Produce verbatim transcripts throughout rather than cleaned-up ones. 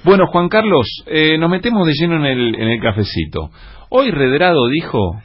Bueno, Juan Carlos, eh, nos metemos de lleno en el, en el cafecito. Hoy Redrado dijo...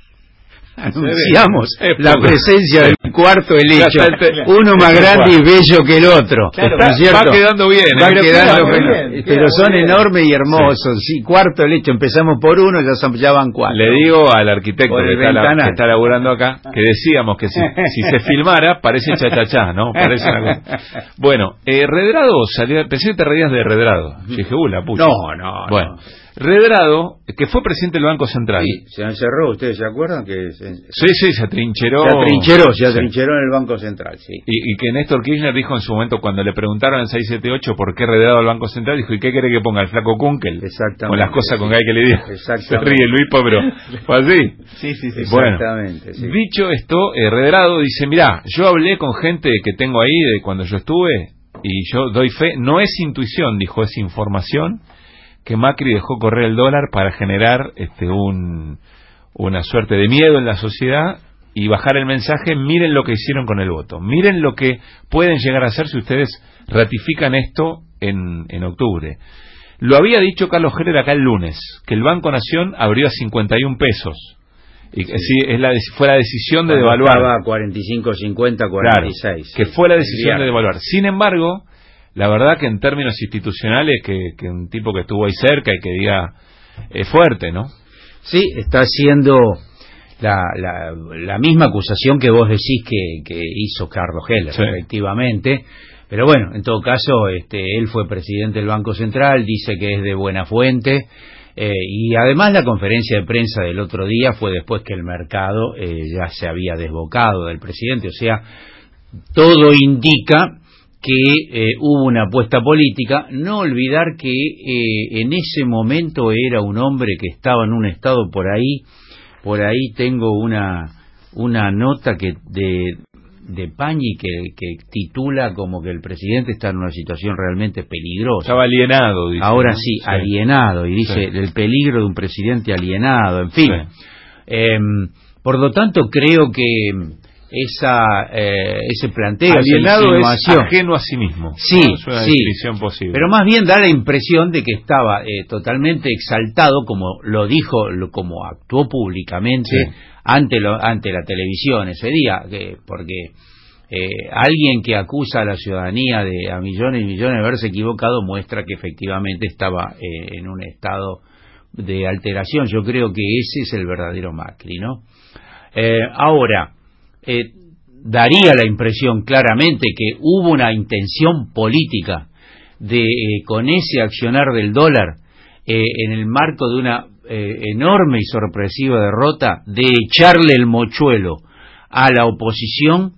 Anunciamos la presencia del cuarto helecho, uno más grande y bello que el otro. Claro, ¿no es cierto? Va quedando bien, va ¿eh? quedando bien, bien, pero son bien. Enormes y hermosos. Sí. Sí, cuarto helecho, empezamos por uno, ya, son, ya van cuatro. Le digo al arquitecto que está, la, que está laburando acá, que decíamos que si, si se filmara, parece chachachá, ¿no? Parece una cosa. Bueno, eh, Redrado salió, pensé que te reías de Redrado. Yo dije, uh, la pucha. No, no, bueno. no. Redrado, que fue presidente del Banco Central. Sí, se encerró, ¿ustedes se acuerdan? que se... Sí, sí, se atrincheró. Se atrincheró, se atrincheró sí. en el Banco Central, sí. Y, y que Néstor Kirchner dijo en su momento, cuando le preguntaron en seiscientos setenta y ocho por qué Redrado al Banco Central, dijo, ¿y qué quiere que ponga el flaco Kunkel? Exactamente. Con las cosas sí. con que hay que le diga. Exactamente. Se ríe Luis, pero fue así. Sí, sí, sí. Bueno, exactamente. Sí. Dicho esto, eh, Redrado dice, mirá, yo hablé con gente que tengo ahí de cuando yo estuve, y yo doy fe, no es intuición, dijo, es información, que Macri dejó correr el dólar para generar este un una suerte de miedo en la sociedad y bajar el mensaje, miren lo que hicieron con el voto, miren lo que pueden llegar a hacer si ustedes ratifican esto en, en octubre. Lo había dicho Carlos Heller acá el lunes, que el Banco Nación abrió a cincuenta y un pesos. Y sí. Sí, es la, fue la decisión de Cuando devaluar. Estaba cuarenta y cinco, cincuenta, cuarenta y seis. Claro, que fue la decisión de devaluar. Sin embargo, la verdad que en términos institucionales, que, que un tipo que estuvo ahí cerca y que diga, es fuerte, ¿no? Sí, está haciendo la, la, la misma acusación que vos decís que, que hizo Carlos Heller, sí. efectivamente. Pero bueno, en todo caso, este, él fue presidente del Banco Central, dice que es de buena fuente. Eh, y además la conferencia de prensa del otro día fue después que el mercado eh, ya se había desbocado del presidente. O sea, todo indica que eh, hubo una apuesta política. No olvidar que eh, en ese momento era un hombre que estaba en un estado por ahí, por ahí tengo una una nota que de, de Pañi que, que titula como que el presidente está en una situación realmente peligrosa. Estaba alienado, dice. Ahora ¿no? sí, sí, alienado, y dice sí. el peligro de un presidente alienado, en fin. Sí. Eh, por lo tanto, creo que esa eh, ese planteo, alienado es ajeno a sí mismo. Sí, ¿no? Es una sí. definición posible. Pero más bien da la impresión de que estaba eh, totalmente exaltado, como lo dijo, lo, como actuó públicamente sí. ante lo, ante la televisión ese día, que, porque eh, alguien que acusa a la ciudadanía de a millones y millones de haberse equivocado muestra que efectivamente estaba eh, en un estado de alteración. Yo creo que ese es el verdadero Macri, ¿no? Eh, ahora. Eh, daría la impresión claramente que hubo una intención política de eh, con ese accionar del dólar eh, en el marco de una eh, enorme y sorpresiva derrota, de echarle el mochuelo a la oposición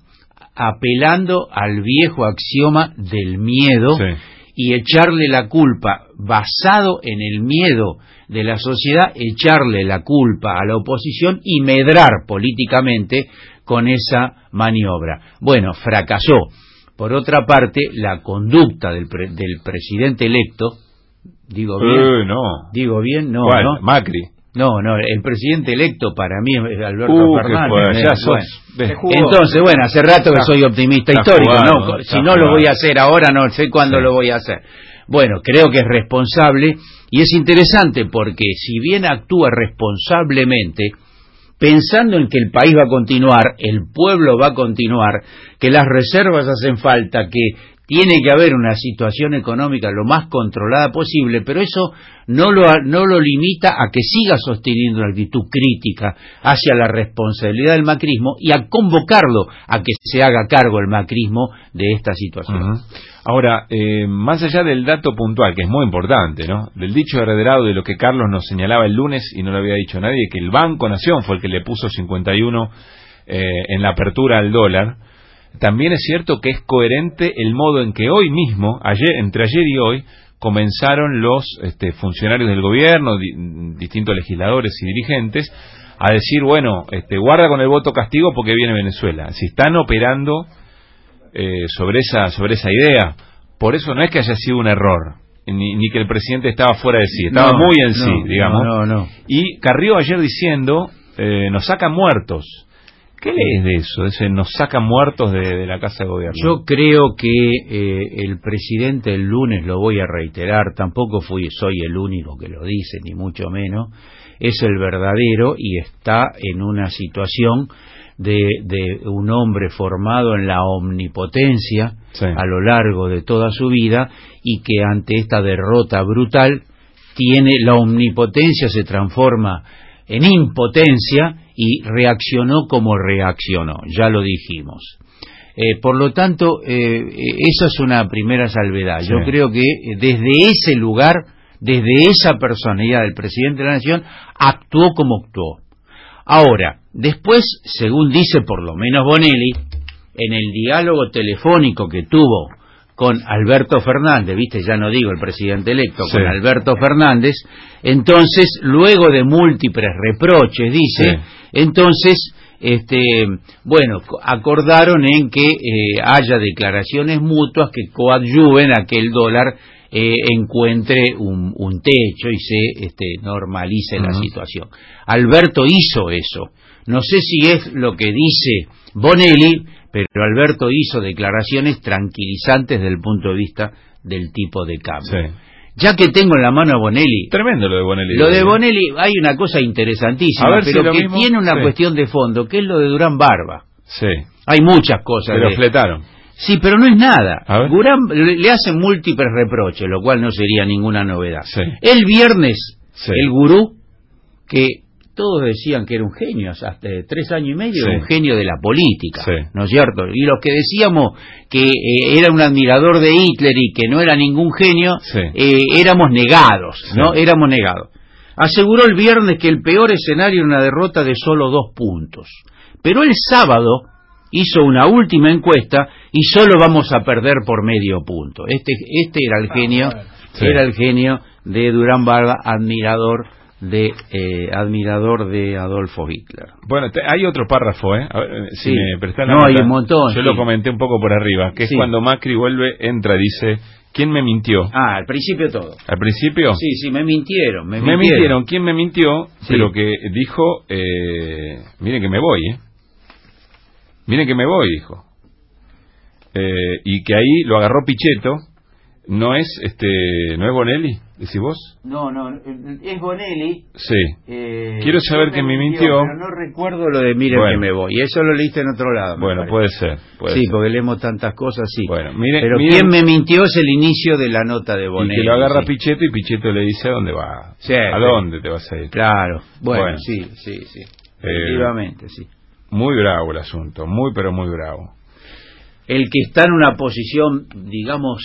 apelando al viejo axioma del miedo sí. y echarle la culpa, basado en el miedo de la sociedad, echarle la culpa a la oposición y medrar políticamente con esa maniobra. Bueno, fracasó. Por otra parte, la conducta del, pre del presidente electo, digo bien, eh, no. digo bien, no, ¿Cuál? no, Macri. No, no, el presidente electo para mí es Alberto uh, Fernández. Ya sos, bueno. Entonces, bueno, hace rato que soy optimista está histórico, jugado, ¿no? Si no jugado. Lo voy a hacer ahora, no sé cuándo sí. lo voy a hacer. Bueno, creo que es responsable y es interesante porque si bien actúa responsablemente, pensando en que el país va a continuar, el pueblo va a continuar, que las reservas hacen falta, que tiene que haber una situación económica lo más controlada posible, pero eso no lo, no lo limita a que siga sosteniendo una actitud crítica hacia la responsabilidad del macrismo y a convocarlo a que se haga cargo el macrismo de esta situación. Uh-huh. Ahora, eh, más allá del dato puntual, que es muy importante, ¿no? Del dicho heredado de lo que Carlos nos señalaba el lunes y no lo había dicho nadie, que el Banco Nación fue el que le puso cincuenta y uno eh, en la apertura al dólar. También es cierto que es coherente el modo en que hoy mismo, ayer, entre ayer y hoy, comenzaron los este, funcionarios del gobierno, di, distintos legisladores y dirigentes, a decir, bueno, este, guarda con el voto castigo porque viene Venezuela. Si están operando eh, sobre esa sobre esa idea, por eso no es que haya sido un error, ni, ni que el presidente estaba fuera de sí, estaba no, muy en no, sí, digamos. No, no, no. Y Carrió ayer diciendo, eh, nos sacan muertos. ¿Qué lees de eso? Ese nos saca muertos de, de la Casa de Gobierno. Yo creo que eh, el presidente el lunes, lo voy a reiterar, tampoco fui, soy el único que lo dice, ni mucho menos, es el verdadero y está en una situación de, de un hombre formado en la omnipotencia, sí, a lo largo de toda su vida, y que ante esta derrota brutal tiene la omnipotencia, se transforma en impotencia y reaccionó como reaccionó, ya lo dijimos. Eh, por lo tanto, eh, esa es una primera salvedad. Sí. Yo creo que desde ese lugar, desde esa personalidad del presidente de la Nación, actuó como actuó. Ahora, después, según dice por lo menos Bonelli, en el diálogo telefónico que tuvo con Alberto Fernández, viste, ya no digo el presidente electo, sí, con Alberto Fernández, entonces, luego de múltiples reproches, dice, sí, entonces, este, bueno, acordaron en que eh, haya declaraciones mutuas que coadyuven a que el dólar eh, encuentre un, un techo y se este, normalice, uh-huh, la situación. Alberto hizo eso. No sé si es lo que dice Bonelli, pero Alberto hizo declaraciones tranquilizantes desde el punto de vista del tipo de cambio. Sí. Ya que tengo en la mano a Bonelli... Tremendo lo de Bonelli. Lo de Bonelli, hay una cosa interesantísima, pero si que mismo, tiene una sí, cuestión de fondo, que es lo de Durán Barba. Sí. Hay muchas cosas. Pero de... fletaron. Sí, pero no es nada. Durán le, le hacen múltiples reproches, lo cual no sería ninguna novedad. Sí. El viernes, sí, el gurú, que todos decían que era un genio, hasta tres años y medio, sí, un genio de la política, sí, ¿no es cierto? Y los que decíamos que eh, era un admirador de Hitler y que no era ningún genio, sí, eh, éramos negados, ¿no? Sí. Éramos negados. Aseguró el viernes que el peor escenario era una derrota de solo dos puntos. Pero el sábado hizo una última encuesta y solo vamos a perder por medio punto. Este, este era el genio, sí, era el genio de Durán Barba, admirador de eh, admirador de Adolfo Hitler. Bueno, te, hay otro párrafo, ¿eh? A ver, si sí, me prestan la no, nota, hay un montón. Yo sí, lo comenté un poco por arriba, que sí, es cuando Macri vuelve, entra, dice, ¿quién me mintió? Ah, al principio todo. ¿Al principio? Sí, sí, me mintieron. Me, me mintieron. mintieron, ¿quién me mintió? Sí. Pero que dijo, eh, miren que me voy, ¿eh? Miren que me voy, dijo. Eh, y que ahí lo agarró Pichetto. ¿No es este no es Bonelli, decís vos? No, no, es Bonelli. Sí. Eh, Quiero saber que me mintió. Pero no recuerdo lo de miren, bueno, que me voy. Y eso lo leíste en otro lado. Bueno, puede ser. Puede sí, ser. Porque leemos tantas cosas, sí. Bueno, mire, pero miren, quién me mintió es el inicio de la nota de Bonelli. Y que lo agarra sí, Pichetto y Pichetto le dice, ¿a dónde va? Sí, ¿A sí, dónde te vas a ir? Claro. Bueno, bueno. sí, sí, sí. Eh, Efectivamente, sí. Muy bravo el asunto, muy pero muy bravo. El que está en una posición, digamos,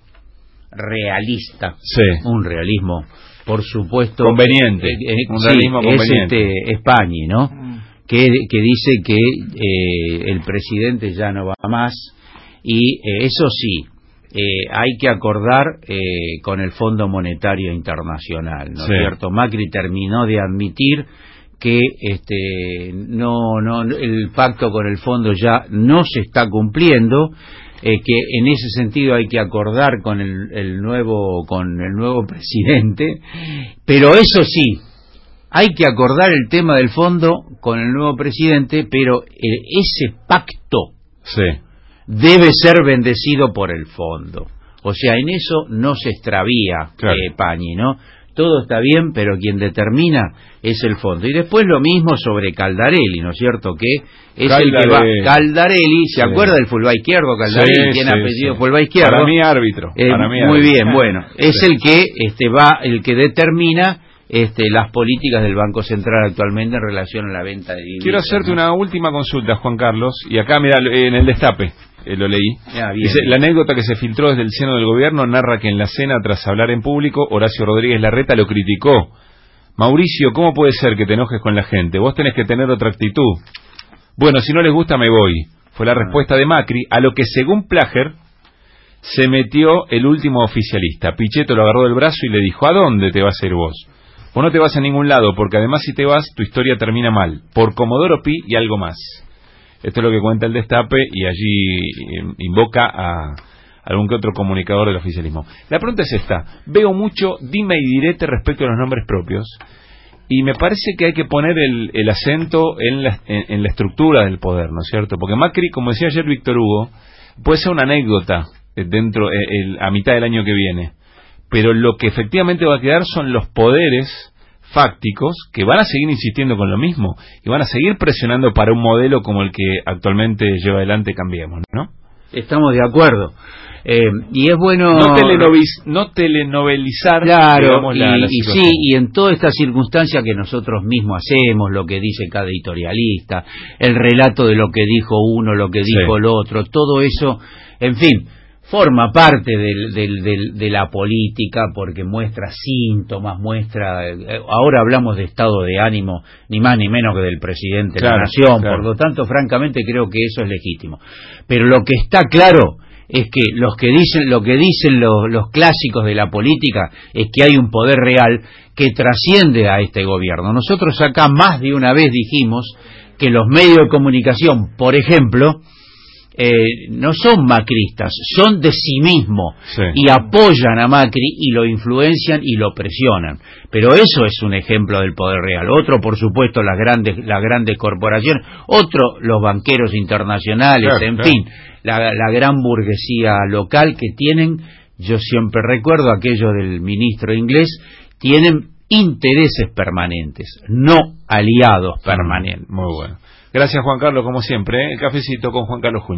realista, sí, un realismo, por supuesto, conveniente, eh, eh, un sí, realismo es conveniente. este España, ¿no? Mm. Que, que dice que eh, el presidente ya no va más y eh, eso sí, eh, hay que acordar eh, con el Fondo Monetario Internacional, ¿no es sí, cierto? Macri terminó de admitir que este no no el pacto con el fondo ya no se está cumpliendo, eh, que en ese sentido hay que acordar con el, el nuevo con el nuevo presidente, pero eso sí, hay que acordar el tema del fondo con el nuevo presidente, pero el, ese pacto sí, debe ser bendecido por el fondo. O sea, en eso no se extravía, claro, eh, Pañi, ¿no? Todo está bien, pero quien determina es el fondo. Y después lo mismo sobre Caldarelli, ¿no es cierto? Que es Caldarelli. el que va... Caldarelli, ¿se sí, acuerda del fulba izquierdo? Caldarelli, sí, ¿quién sí, apellido sí, fulba izquierdo? Para mí árbitro. Eh, para mí muy árbitro. bien, bueno. Sí. Es el que este va, el que determina este las políticas del Banco Central actualmente en relación a la venta de divisas. Quiero hacerte, ¿no?, una última consulta, Juan Carlos, y acá, mira, en el destape. Eh, lo leí. Ah, Dice, la anécdota que se filtró desde el seno del gobierno narra que en la cena, tras hablar en público, Horacio Rodríguez Larreta lo criticó. Mauricio, ¿cómo puede ser que te enojes con la gente? Vos tenés que tener otra actitud. Bueno, si no les gusta me voy. Fue la respuesta de Macri, a lo que según Plager se metió el último oficialista. Pichetto lo agarró del brazo y le dijo, ¿a dónde te vas a ir vos? Vos no te vas a ningún lado, porque además si te vas, tu historia termina mal. Por Comodoro Pi y algo más. Esto es lo que cuenta el Destape y allí invoca a algún que otro comunicador del oficialismo. La pregunta es esta. Veo mucho dime y direte respecto a los nombres propios y me parece que hay que poner el, el acento en la, en, en la estructura del poder, ¿no es cierto? Porque Macri, como decía ayer Víctor Hugo, puede ser una anécdota dentro eh, el, a mitad del año que viene, pero lo que efectivamente va a quedar son los poderes fácticos que van a seguir insistiendo con lo mismo y van a seguir presionando para un modelo como el que actualmente lleva adelante Cambiemos, ¿no? Estamos de acuerdo. Eh, y es bueno no, telenovis, no telenovelizar, claro, digamos, la, y, la y sí, y en toda esta circunstancia que nosotros mismos hacemos, lo que dice cada editorialista, el relato de lo que dijo uno, lo que dijo sí. el otro, todo eso, en fin, forma parte del, del, del, de la política porque muestra síntomas, muestra... Eh, ahora hablamos de estado de ánimo, ni más ni menos que del presidente claro, de la nación, claro. por lo tanto, francamente creo que eso es legítimo. Pero lo que está claro es que los que dicen lo que dicen los, los clásicos de la política es que hay un poder real que trasciende a este gobierno. Nosotros acá más de una vez dijimos que los medios de comunicación, por ejemplo, eh, no son macristas, son de sí mismos, sí. y apoyan a Macri y lo influencian y lo presionan. Pero eso es un ejemplo del poder real. Otro, por supuesto, las grandes las grandes corporaciones, otro, los banqueros internacionales, claro, en claro. fin, la, la gran burguesía local que tienen, yo siempre recuerdo aquello del ministro inglés, tienen intereses permanentes, no aliados permanentes. Muy bueno. Gracias, Juan Carlos, como siempre, ¿eh? El cafecito con Juan Carlos Junior